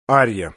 Арья.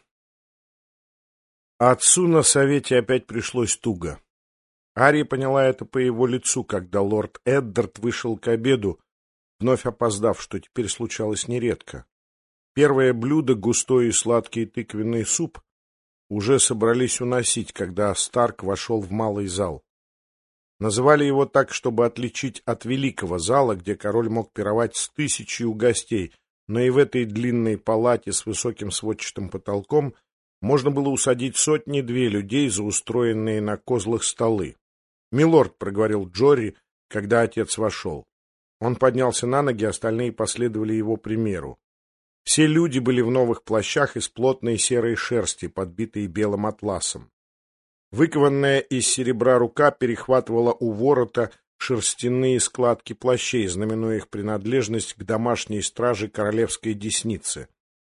Отцу на совете опять пришлось туго. Арья поняла это по его лицу, когда лорд Эддард вышел к обеду, вновь опоздав, что теперь случалось нередко. Первое блюдо, густой и сладкий тыквенный суп, уже собрались уносить, когда Старк вошел в малый зал. Называли его так, чтобы отличить от великого зала, где король мог пировать с 1000 гостей, но и в этой длинной палате с высоким сводчатым потолком можно было усадить 100-2 людей за устроенные на козлах столы. «Милорд», — проговорил Джорри, когда отец вошел. Он поднялся на ноги, остальные последовали его примеру. Все люди были в новых плащах из плотной серой шерсти, подбитой белым атласом. Выкованная из серебра рука перехватывала у ворота шерстяные складки плащей, знаменуя их принадлежность к домашней страже королевской десницы.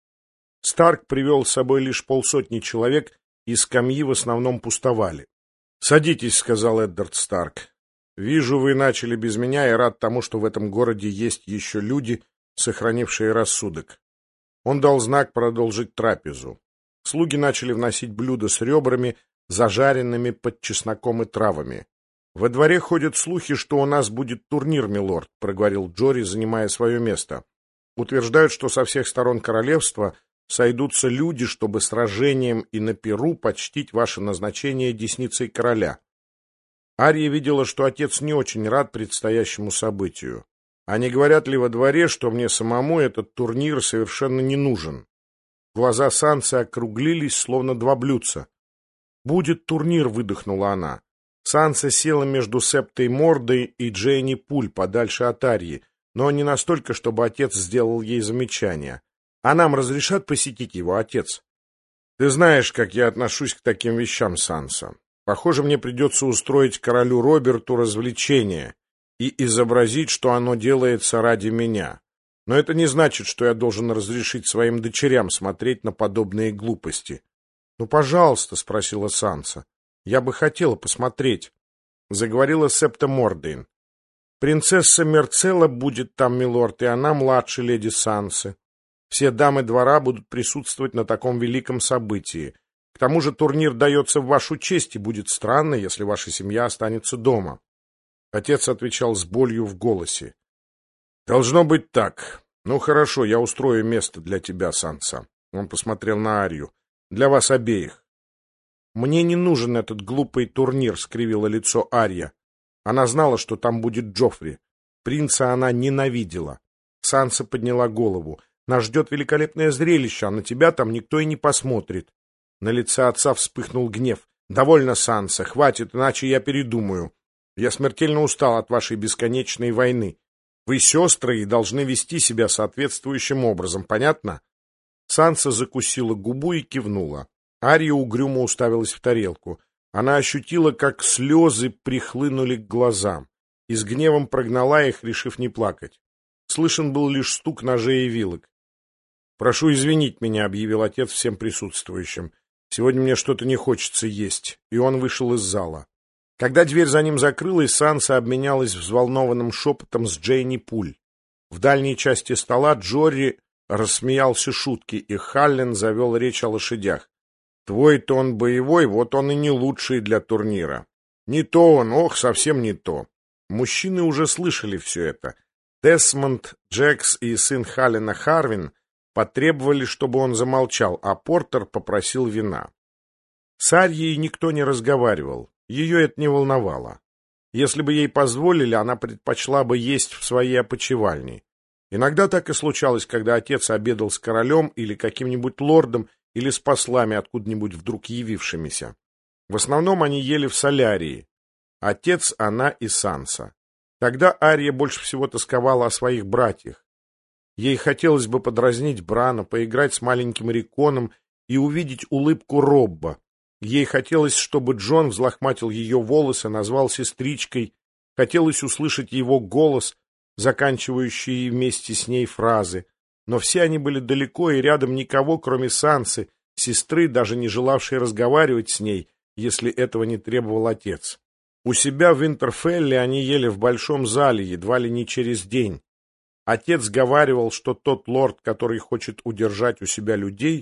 Старк привел с собой лишь 50 человек, и скамьи в основном пустовали. «Садитесь», — сказал Эддард Старк. «Вижу, вы начали без меня, и рад тому, что в этом городе есть еще люди, сохранившие рассудок». Он дал знак продолжить трапезу. Слуги начали вносить блюда с ребрами, зажаренными под чесноком и травами. «Во дворе ходят слухи, что у нас будет турнир, милорд», — проговорил Джорри, занимая свое место. «Утверждают, что со всех сторон королевства сойдутся люди, чтобы сражением и на пиру почтить ваше назначение десницей короля». Арья видела, что отец не очень рад предстоящему событию. «А не говорят ли во дворе, что мне самому этот турнир совершенно не нужен?» Глаза Сансы округлились, словно 2 блюдца. «Будет турнир», — выдохнула она. Санса села между Септой Мордой и Джейни Пуль подальше от Арьи, но не настолько, чтобы отец сделал ей замечание. «А нам разрешат посетить его, отец?» «Ты знаешь, как я отношусь к таким вещам, Санса. Похоже, мне придется устроить королю Роберту развлечение и изобразить, что оно делается ради меня. Но это не значит, что я должен разрешить своим дочерям смотреть на подобные глупости». «Ну, пожалуйста», — спросила Санса. «Я бы хотела посмотреть», — заговорила Септа Мордейн. «Принцесса Мерцелла будет там, милорд, и она младше леди Сансы. Все дамы двора будут присутствовать на таком великом событии. К тому же турнир дается в вашу честь, и будет странно, если ваша семья останется дома». Отец отвечал с болью в голосе. «Должно быть так. Ну, хорошо, я устрою место для тебя, Санса». Он посмотрел на Арью. «Для вас обеих». «Мне не нужен этот глупый турнир», — скривило лицо Арья. Она знала, что там будет Джоффри. Принца она ненавидела. Санса подняла голову. «Нас ждет великолепное зрелище, а на тебя там никто и не посмотрит». На лице отца вспыхнул гнев. «Довольно, Санса, хватит, иначе я передумаю. Я смертельно устал от вашей бесконечной войны. Вы сестры и должны вести себя соответствующим образом, понятно?» Санса закусила губу и кивнула. Арья угрюмо уставилась в тарелку. Она ощутила, как слезы прихлынули к глазам, и с гневом прогнала их, решив не плакать. Слышен был лишь стук ножей и вилок. «Прошу извинить меня», — объявил отец всем присутствующим. «Сегодня мне что-то не хочется есть», и он вышел из зала. Когда дверь за ним закрылась, Санса обменялась взволнованным шепотом с Джейни Пуль. В дальней части стола Джорри рассмеялся шутки, и Халлен завел речь о лошадях. «Твой тон боевой, вот он и не лучший для турнира». «Не то он, ох, совсем не то». Мужчины уже слышали все это. Десмонд, Джекс и сын Халлена Харвин потребовали, чтобы он замолчал, а Портер попросил вина. С Арьей никто не разговаривал, ее это не волновало. Если бы ей позволили, она предпочла бы есть в своей опочивальне. Иногда так и случалось, когда отец обедал с королем или каким-нибудь лордом, или с послами, откуда-нибудь вдруг явившимися. В основном они ели в солярии. Отец, она и Санса. Тогда Арья больше всего тосковала о своих братьях. Ей хотелось бы подразнить Брана, поиграть с маленьким Риконом и увидеть улыбку Робба. Ей хотелось, чтобы Джон взлохматил ее волосы, назвал сестричкой. Хотелось услышать его голос, заканчивающий вместе с ней фразы. Но все они были далеко, и рядом никого, кроме Сансы, сестры, даже не желавшей разговаривать с ней, если этого не требовал отец. У себя в Винтерфелле они ели в большом зале, едва ли не через день. Отец говаривал, что тот лорд, который хочет удержать у себя людей,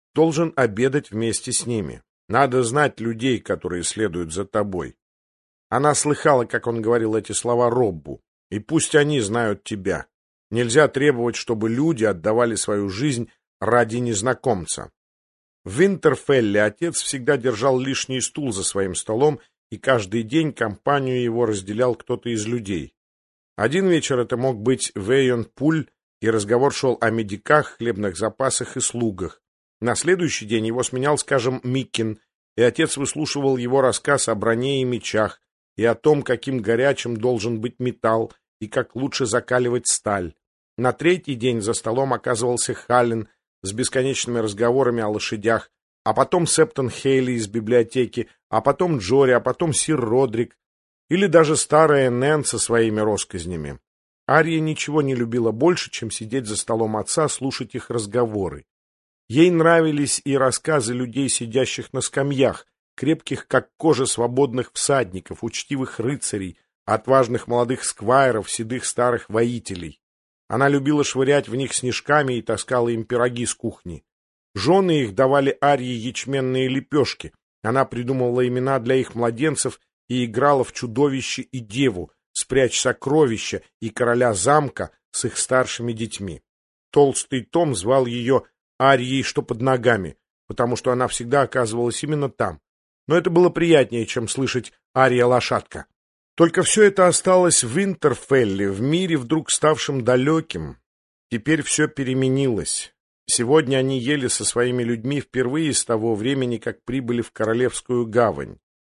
должен обедать вместе с ними. Надо знать людей, которые следуют за тобой. Она слыхала, как он говорил эти слова Роббу. И пусть они знают тебя. Нельзя требовать, чтобы люди отдавали свою жизнь ради незнакомца. В Винтерфелле отец всегда держал лишний стул за своим столом, и каждый день компанию его разделял кто-то из людей. Один вечер это мог быть Вейон Пуль, и разговор шел о медиках, хлебных запасах и слугах. На следующий день его сменял, скажем, Миккин, и отец выслушивал его рассказ о броне и мечах, и о том, каким горячим должен быть металл, и как лучше закаливать сталь. На третий день за столом оказывался Халлен с бесконечными разговорами о лошадях, а потом Септон Хейли из библиотеки, а потом Джори, а потом сир Родрик, или даже старая Нэн со своими россказнями. Ария ничего не любила больше, чем сидеть за столом отца, слушать их разговоры. Ей нравились и рассказы людей, сидящих на скамьях, крепких, как кожа, свободных всадников, учтивых рыцарей, отважных молодых сквайров, седых старых воителей. Она любила швырять в них снежками и таскала им пироги с кухни. Жены их давали Арии ячменные лепешки. Она придумывала имена для их младенцев и играла в чудовище и деву, спрячь сокровища и короля замка с их старшими детьми. Толстый Том звал ее Арией, что под ногами, потому что она всегда оказывалась именно там. Но это было приятнее, чем слышать «Ария-лошадка». Только все это осталось в Винтерфелле, в мире, вдруг ставшем далеким. Теперь все переменилось. Сегодня они ели со своими людьми впервые с того времени, как прибыли в Королевскую гавань.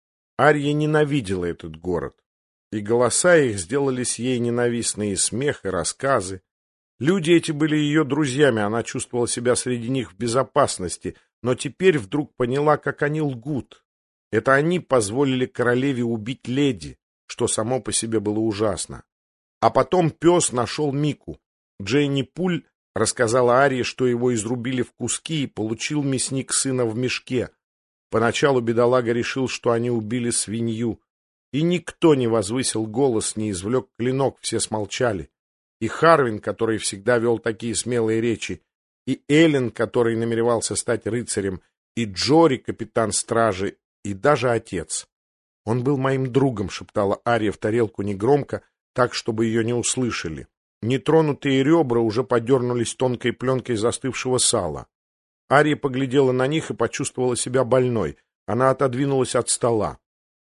Ария ненавидела этот город, и голоса их сделались ей ненавистны, и смех, и рассказы. Люди эти были ее друзьями, она чувствовала себя среди них в безопасности, но теперь вдруг поняла, как они лгут. Это они позволили королеве убить леди, что само по себе было ужасно. А потом пес нашел Мику. Дженни Пуль рассказала Арии, что его изрубили в куски, и получил мясник сына в мешке. Поначалу бедолага решил, что они убили свинью. И никто не возвысил голос, не извлек клинок, все смолчали. И Харвин, который всегда вел такие смелые речи, и Эллен, который намеревался стать рыцарем, и Джори, капитан стражи, и даже отец. «Он был моим другом», — шептала Ария в тарелку негромко, так, чтобы ее не услышали. Нетронутые ребра уже подернулись тонкой пленкой застывшего сала. Ария поглядела на них и почувствовала себя больной. Она отодвинулась от стола.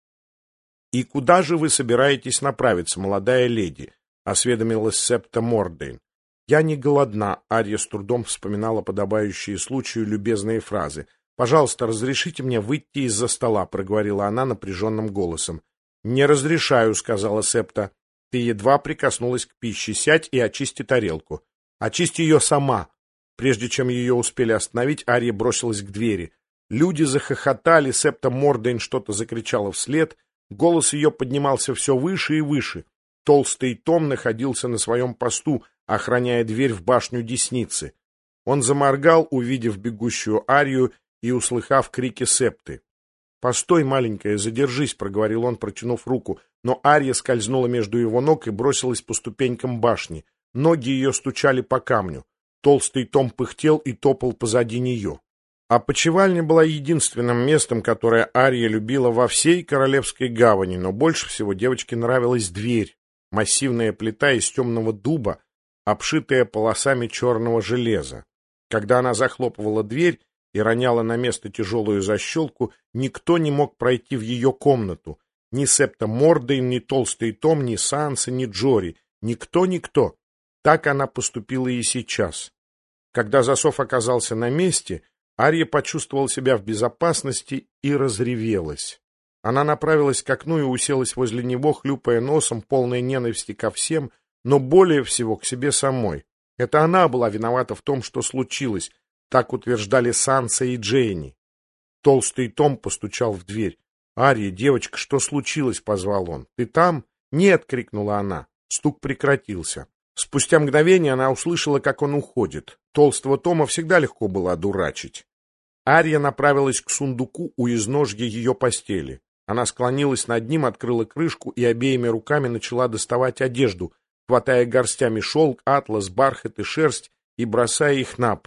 «И куда же вы собираетесь направиться, молодая леди?» — осведомилась Септа Мордейн. «Я не голодна», — Ария с трудом вспоминала подобающие случаю любезные фразы. «Пожалуйста, разрешите мне выйти из-за стола», — проговорила она напряженным голосом. «Не разрешаю», — сказала Септа. «Ты едва прикоснулась к пище. Сядь и очисти тарелку. Очисти ее сама». Прежде чем ее успели остановить, Ария бросилась к двери. Люди захохотали, Септа Мордейн что-то закричала вслед. Голос ее поднимался все выше и выше. Толстый Том находился на своем посту, охраняя дверь в башню Десницы. Он заморгал, увидев бегущую Арию, и услыхав крики Септы. «Постой, маленькая, задержись», — проговорил он, протянув руку, но Ария скользнула между его ног и бросилась по ступенькам башни. Ноги ее стучали по камню. Толстый Том пыхтел и топал позади нее. Опочивальня была единственным местом, которое Ария любила во всей Королевской гавани, но больше всего девочке нравилась дверь, массивная плита из темного дуба, обшитая полосами черного железа. Когда она захлопывала дверь и роняла на место тяжелую защелку, никто не мог пройти в ее комнату. Ни Септа Мордейн, ни Толстый Том, ни Санса, ни Джори. Никто. Так она поступила и сейчас. Когда засов оказался на месте, Ария почувствовала себя в безопасности и разревелась. Она направилась к окну и уселась возле него, хлюпая носом, полной ненависти ко всем, но более всего к себе самой. Это она была виновата в том, что случилось. Так утверждали Санса и Дженни. Толстый Том постучал в дверь. «Ария, девочка, что случилось?» — позвал он. «Ты там?» «Нет!» — крикнула она. Стук прекратился. Спустя мгновение она услышала, как он уходит. Толстого Тома всегда легко было одурачить. Ария направилась к сундуку у изножья ее постели. Она склонилась над ним, открыла крышку и обеими руками начала доставать одежду, хватая горстями шелк, атлас, бархат и шерсть и бросая их на пол.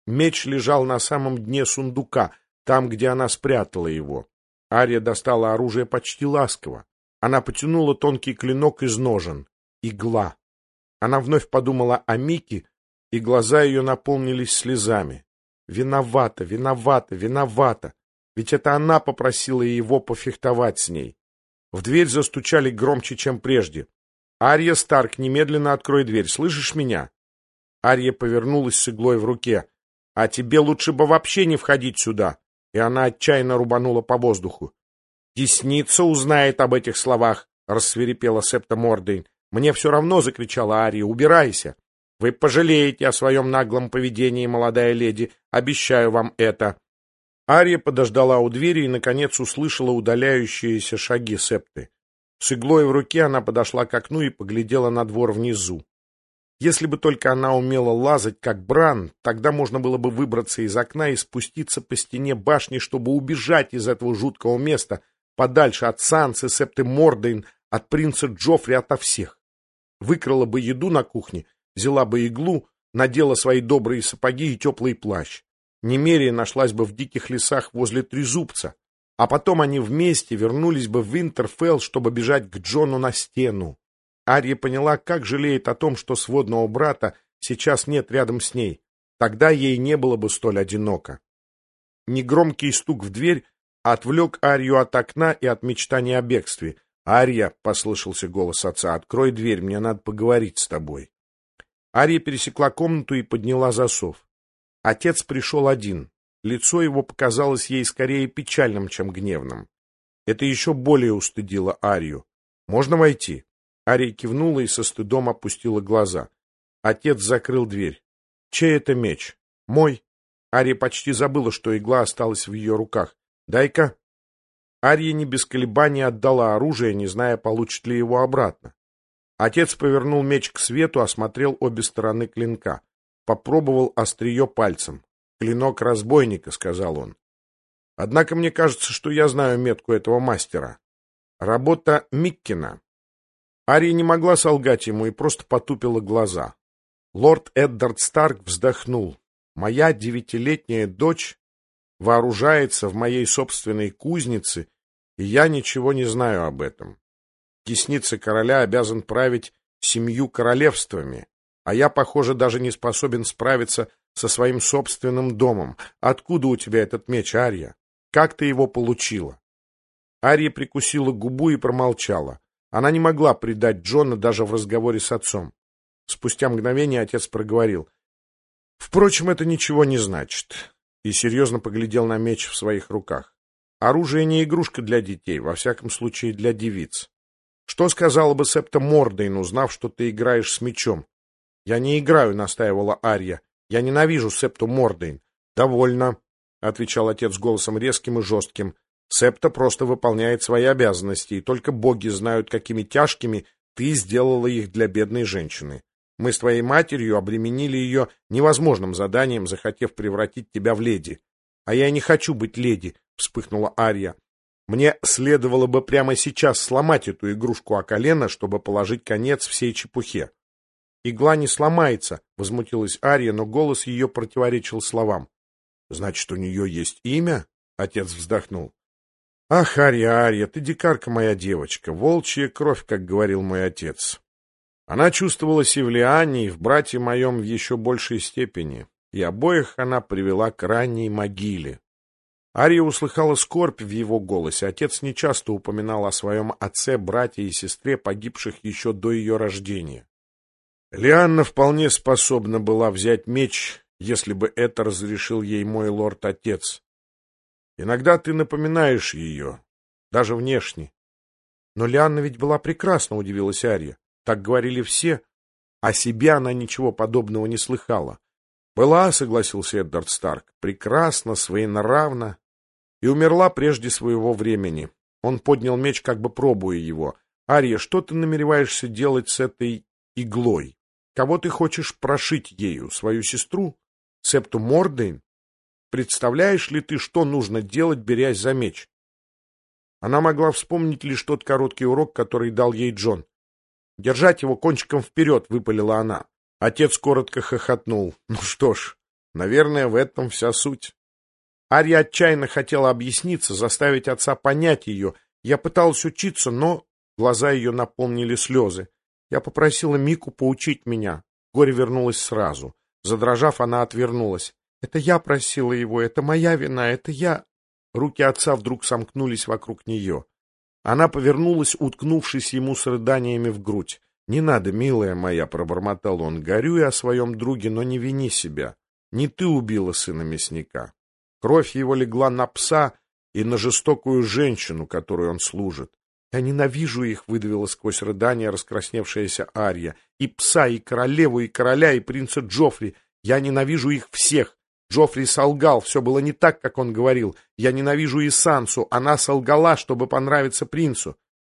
Меч лежал на самом дне сундука, там, где она спрятала его. Ария достала оружие почти ласково. Она потянула тонкий клинок из ножен. Игла. Она вновь подумала о Мике, и глаза ее наполнились слезами. Виновата, виновата, виновата. Ведь это она попросила его пофехтовать с ней. В дверь застучали громче, чем прежде. «Ария Старк, немедленно открой дверь. Слышишь меня?» Ария повернулась с иглой в руке. «А тебе лучше бы вообще не входить сюда!» И она отчаянно рубанула по воздуху. «Десница узнает об этих словах!» — рассвирепела Септа Мордейн. «Мне все равно!» — закричала Ария. «Убирайся! Вы пожалеете о своем наглом поведении, молодая леди. Обещаю вам это!» Ария подождала у двери и, наконец, услышала удаляющиеся шаги Септы. С иглой в руке она подошла к окну и поглядела на двор внизу. Если бы только она умела лазать, как Бран, тогда можно было бы выбраться из окна и спуститься по стене башни, чтобы убежать из этого жуткого места, подальше от Сансы, Септы Мордейн, от принца Джоффри, ото всех. Выкрала бы еду на кухне, взяла бы иглу, надела свои добрые сапоги и теплый плащ. Немерия нашлась бы в диких лесах возле Трезубца, а потом они вместе вернулись бы в Винтерфелл, чтобы бежать к Джону на стену. Ария поняла, как жалеет о том, что сводного брата сейчас нет рядом с ней. Тогда ей не было бы столь одиноко. Негромкий стук в дверь отвлек Арию от окна и от мечтания о бегстве. «Ария», — послышался голос отца, — «открой дверь, мне надо поговорить с тобой». Ария пересекла комнату и подняла засов. Отец пришел один. Лицо его показалось ей скорее печальным, чем гневным. Это еще более устыдило Арию. «Можно войти?» Ария кивнула и со стыдом опустила глаза. Отец закрыл дверь. «Чей это меч?» «Мой». Ария почти забыла, что игла осталась в ее руках. «Дай-ка». Ария не без колебаний отдала оружие, не зная, получит ли его обратно. Отец повернул меч к свету, осмотрел обе стороны клинка. Попробовал острие пальцем. «Клинок разбойника», — сказал он. «Однако мне кажется, что я знаю метку этого мастера. Работа Миккена». Ария не могла солгать ему и просто потупила глаза. Лорд Эддард Старк вздохнул. «Моя 9-летняя дочь вооружается в моей собственной кузнице, и я ничего не знаю об этом. Десница короля обязан править 7 королевствами, а я, похоже, даже не способен справиться со своим собственным домом. Откуда у тебя этот меч, Ария? Как ты его получила?» Ария прикусила губу и промолчала. Она не могла предать Джона даже в разговоре с отцом. Спустя мгновение отец проговорил: «Впрочем, это ничего не значит», и серьезно поглядел на меч в своих руках. «Оружие не игрушка для детей, во всяком случае для девиц. Что сказала бы Септа Мордейн, узнав, что ты играешь с мечом?» «Я не играю», — настаивала Ария. «Я ненавижу Септу Мордейн». «Довольно», — отвечал отец голосом резким и жестким. «Септа просто выполняет свои обязанности, и только боги знают, какими тяжкими ты сделала их для бедной женщины. Мы с твоей матерью обременили ее невозможным заданием, захотев превратить тебя в леди». «А я не хочу быть леди», — вспыхнула Ария. «Мне следовало бы прямо сейчас сломать эту игрушку о колено, чтобы положить конец всей чепухе». «Игла не сломается», — возмутилась Ария, но голос ее противоречил словам. «Значит, у нее есть имя?» — отец вздохнул. «Ах, Ария, Ария, ты дикарка моя девочка, волчья кровь, как говорил мой отец». Она чувствовалась и в Лиане, и в брате моем в еще большей степени, и обоих она привела к ранней могиле. Ария услыхала скорбь в его голосе. Отец нечасто упоминал о своем отце, брате и сестре, погибших еще до ее рождения. Лианна вполне способна была взять меч, если бы это разрешил ей мой лорд-отец. Иногда ты напоминаешь ее, даже внешне. Но Лианна ведь была прекрасна, удивилась Ария. Так говорили все. О себе она ничего подобного не слыхала. Была, согласился Эддард Старк, прекрасна, своенравна и умерла прежде своего времени. Он поднял меч, как бы пробуя его. Ария, что ты намереваешься делать с этой иглой? Кого ты хочешь прошить ею? Свою сестру? Септу Мордейн? Представляешь ли ты, что нужно делать, берясь за меч? Она могла вспомнить лишь тот короткий урок, который дал ей Джон. «Держать его кончиком вперед», — выпалила она. Отец коротко хохотнул. «Ну что ж, Наверное, в этом вся суть. Ария отчаянно хотела объясниться, заставить отца понять ее. Я пыталась учиться, но... Глаза ее наполнили слезы. Я попросила Мику поучить меня. Горе вернулось сразу. Задрожав, она отвернулась. Это я просила его, это моя вина, это я... Руки отца вдруг сомкнулись вокруг нее. Она повернулась, уткнувшись ему с рыданиями в грудь. «Не надо, милая моя», — пробормотал он, — «горюй о своем друге, но не вини себя. Не ты убила сына мясника». Кровь его легла на пса и на жестокую женщину, которой он служит. «Я ненавижу их», — выдавила сквозь рыдания раскрасневшаяся Ария. «И пса, и королеву, и короля, и принца Джоффри. Я ненавижу их всех. Джоффри солгал, все было не так, как он говорил. Я ненавижу и Сансу, она солгала, чтобы понравиться принцу».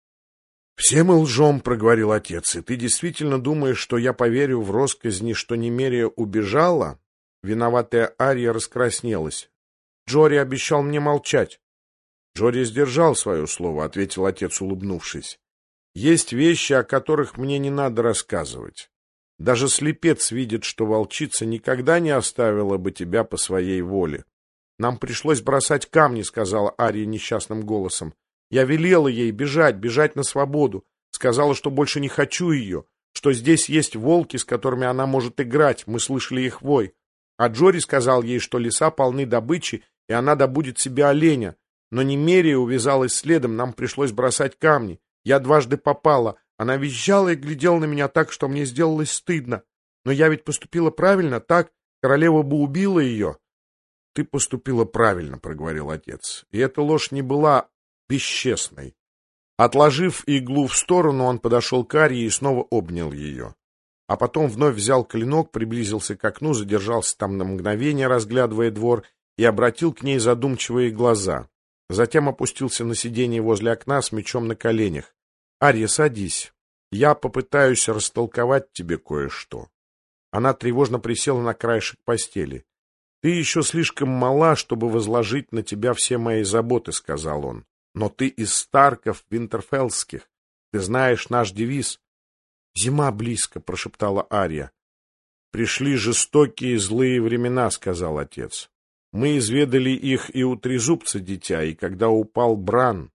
«Все мы лжем», — проговорил отец, — «и ты действительно думаешь, что я поверю в россказни, что Немерия убежала?» Виноватая Ария раскраснелась. «Джори обещал мне молчать». «Джори сдержал свое слово», — ответил отец, улыбнувшись. «Есть вещи, о которых мне не надо рассказывать. Даже слепец видит, что волчица никогда не оставила бы тебя по своей воле». «Нам пришлось бросать камни», — сказала Ария несчастным голосом. «Я велела ей бежать на свободу. Сказала, что больше не хочу ее, что здесь есть волки, с которыми она может играть, мы слышали их вой. А Джори сказал ей, что леса полны добычи, и она добудет себе оленя. Но Немерия увязалась следом, нам пришлось бросать камни. Я дважды попала. Она визжала и глядела на меня так, что мне сделалось стыдно. Но я ведь поступила правильно, так? Королева бы убила ее». «Ты поступила правильно», — проговорил отец. И эта ложь не была бесчестной. Отложив иглу в сторону, он подошел к Арии и снова обнял ее. А потом вновь взял клинок, приблизился к окну, задержался там на мгновение, разглядывая двор, и обратил к ней задумчивые глаза. Затем опустился на сиденье возле окна с мечом на коленях. «Ария, садись. Я попытаюсь растолковать тебе кое-что». Она тревожно присела на краешек постели. «Ты еще слишком мала, чтобы возложить на тебя все мои заботы», — сказал он. «Но ты из Старков Винтерфеллских. Ты знаешь наш девиз». «Зима близко», — прошептала Ария. «Пришли жестокие злые времена», — сказал отец. «Мы изведали их и у трезубца, дитя, и когда упал Бран.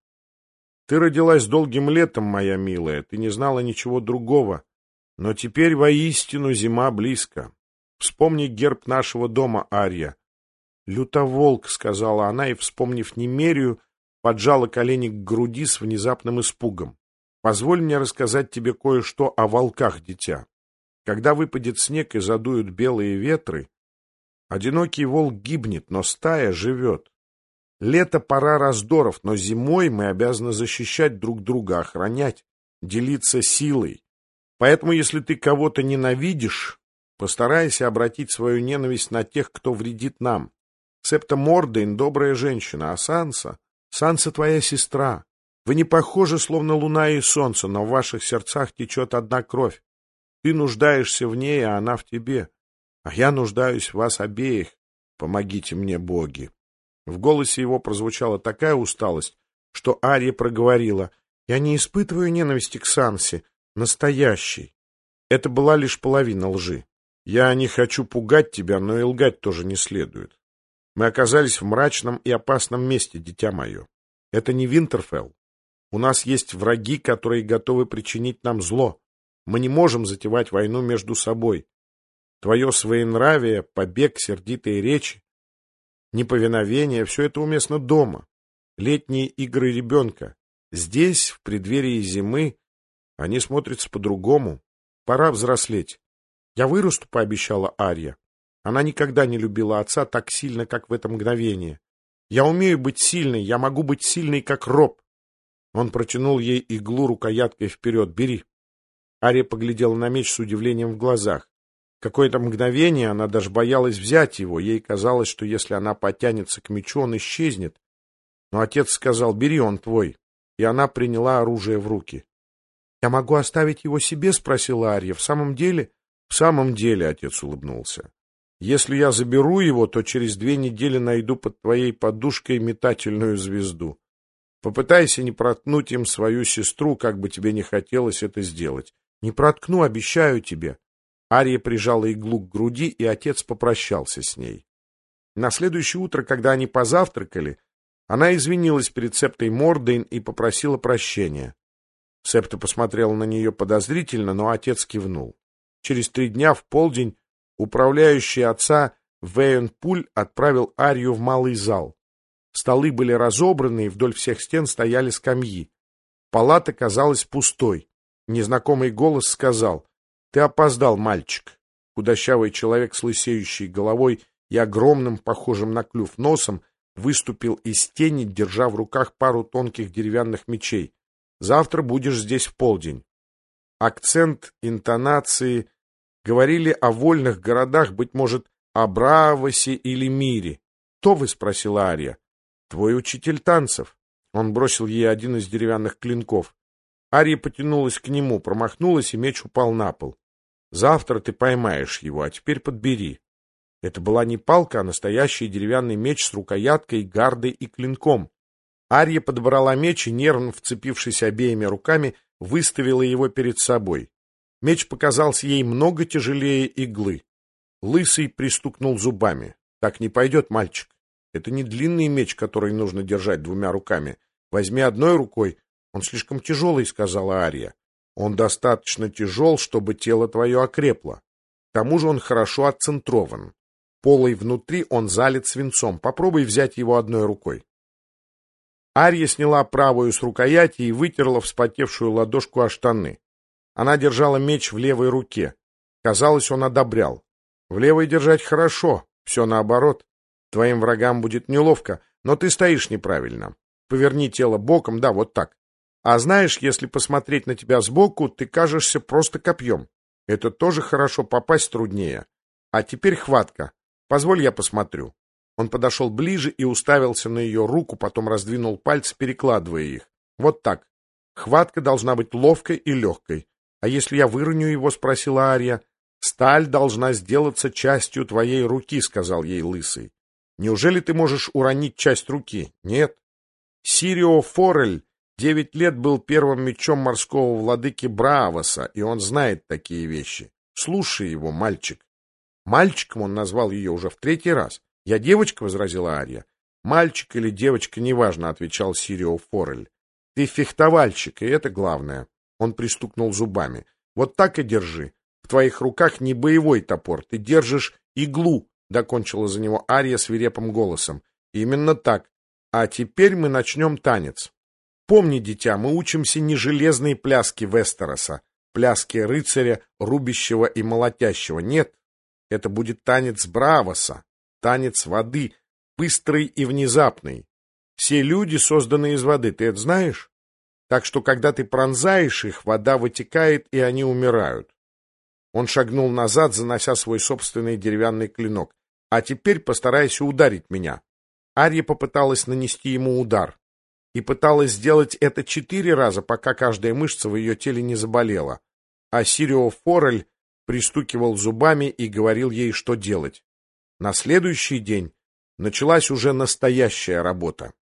Ты родилась долгим летом, моя милая, ты не знала ничего другого. Но теперь воистину зима близко. Вспомни герб нашего дома, Ария». «Лютоволк», — сказала она, и, вспомнив Немерию, поджала колени к груди с внезапным испугом. «Позволь мне рассказать тебе кое-что о волках, дитя. Когда выпадет снег и задуют белые ветры, одинокий волк гибнет, но стая живет. Лето — пора раздоров, но зимой мы обязаны защищать друг друга, охранять, делиться силой. Поэтому, если ты кого-то ненавидишь, постарайся обратить свою ненависть на тех, кто вредит нам. Септа Мордейн — добрая женщина, а Санса твоя сестра. Вы не похожи, словно луна и солнце, но в ваших сердцах течет одна кровь. Ты нуждаешься в ней, а она в тебе. А я нуждаюсь в вас обеих. Помогите мне, боги». В голосе его прозвучала такая усталость, что Ария проговорила: «Я не испытываю ненависти к Сансе, настоящей». Это была лишь половина лжи. «Я не хочу пугать тебя, но и лгать тоже не следует. Мы оказались в мрачном и опасном месте, дитя мое. Это не Винтерфелл. У нас есть враги, которые готовы причинить нам зло. Мы не можем затевать войну между собой. Твое своенравие, побег, сердитые речи, неповиновение — все это уместно дома. Летние игры ребенка. Здесь, в преддверии зимы, они смотрятся по-другому. Пора взрослеть. Я вырасту», — пообещала Ария. Она никогда не любила отца так сильно, как в это мгновение. «Я умею быть сильной, я могу быть сильной, как Роб». Он протянул ей иглу рукояткой вперед. «Бери». Ария поглядела на меч с удивлением в глазах. Какое-то мгновение она даже боялась взять его. Ей казалось, что если она потянется к мечу, он исчезнет. Но отец сказал: «Бери, он твой». И она приняла оружие в руки. «Я могу оставить его себе?» — спросила Ария. «В самом деле?» «В самом деле», — отец улыбнулся. «Если я заберу его, то через 2 недели найду под твоей подушкой метательную звезду. Попытайся не проткнуть им свою сестру, как бы тебе не хотелось это сделать». «Не проткну, обещаю тебе». Ария прижала иглу к груди, и отец попрощался с ней. На следующее утро, когда они позавтракали, она извинилась перед Септой Мордейн и попросила прощения. Септа посмотрела на нее подозрительно, но отец кивнул. Через 3 дня в полдень управляющий отца Вейн-Пуль отправил Арию в малый зал. Столы были разобраны, и вдоль всех стен стояли скамьи. Палата казалась пустой. Незнакомый голос сказал: «Ты опоздал, мальчик». Худощавый человек с лысеющей головой и огромным, похожим на клюв носом, выступил из тени, держа в руках пару тонких деревянных мечей. «Завтра будешь здесь в полдень». Акцент, интонации говорили о вольных городах, быть может, о Браавосе или Мире. «Кто вы?» — спросила Ария. «Твой учитель танцев». Он бросил ей один из деревянных клинков. Ария потянулась к нему, промахнулась, и меч упал на пол. «Завтра ты поймаешь его, а теперь подбери». Это была не палка, а настоящий деревянный меч с рукояткой, гардой и клинком. Ария подобрала меч и, нервно вцепившись обеими руками, выставила его перед собой. Меч показался ей много тяжелее иглы. Лысый пристукнул зубами. «Так не пойдет, мальчик. Это не длинный меч, который нужно держать 2 руками. Возьми одной рукой. Он слишком тяжелый», — сказала Ария. «Он достаточно тяжел, чтобы тело твое окрепло. К тому же он хорошо отцентрован. Полой внутри он залит свинцом. Попробуй взять его одной рукой». Ария сняла правую с рукояти и вытерла вспотевшую ладошку о штаны. Она держала меч в левой руке. Казалось, он одобрял. «В левой держать хорошо, все наоборот. Твоим врагам будет неловко, но ты стоишь неправильно. Поверни тело боком, да, вот так. А знаешь, если посмотреть на тебя сбоку, ты кажешься просто копьем. Это тоже хорошо, попасть труднее. А теперь хватка. Позволь, я посмотрю». Он подошел ближе и уставился на ее руку, потом раздвинул пальцы, перекладывая их. «Вот так. Хватка должна быть ловкой и легкой. А если я выроню его?» — спросила Ария. «Сталь должна сделаться частью твоей руки», — сказал ей Лысый. «Неужели ты можешь уронить часть руки?» «Нет». Сирио Форель 9 лет был первым мечом морского владыки Браавоса, и он знает такие вещи. Слушай его, мальчик. Мальчиком он назвал ее уже в 3-й раз. «Я девочка», — возразила Ария. «Мальчик или девочка, неважно», — отвечал Сирио Форель. «Ты фехтовальщик, и это главное». Он пристукнул зубами. «Вот так и держи. В твоих руках не боевой топор, ты держишь иглу», — докончила за него Ария свирепым голосом. «Именно так. А теперь мы начнем танец. Помни, дитя, мы учимся не железной пляски Вестероса, пляски рыцаря, рубящего и молотящего. Нет, это будет танец Браавоса, танец воды, быстрый и внезапный. Все люди созданы из воды, ты это знаешь? Так что, когда ты пронзаешь их, вода вытекает, и они умирают». Он шагнул назад, занося свой собственный деревянный клинок. «А теперь постарайся ударить меня». Ария попыталась нанести ему удар. И пыталась сделать это 4 раза, пока каждая мышца в ее теле не заболела. А Сирио Форель пристукивал зубами и говорил ей, что делать. На следующий день началась уже настоящая работа.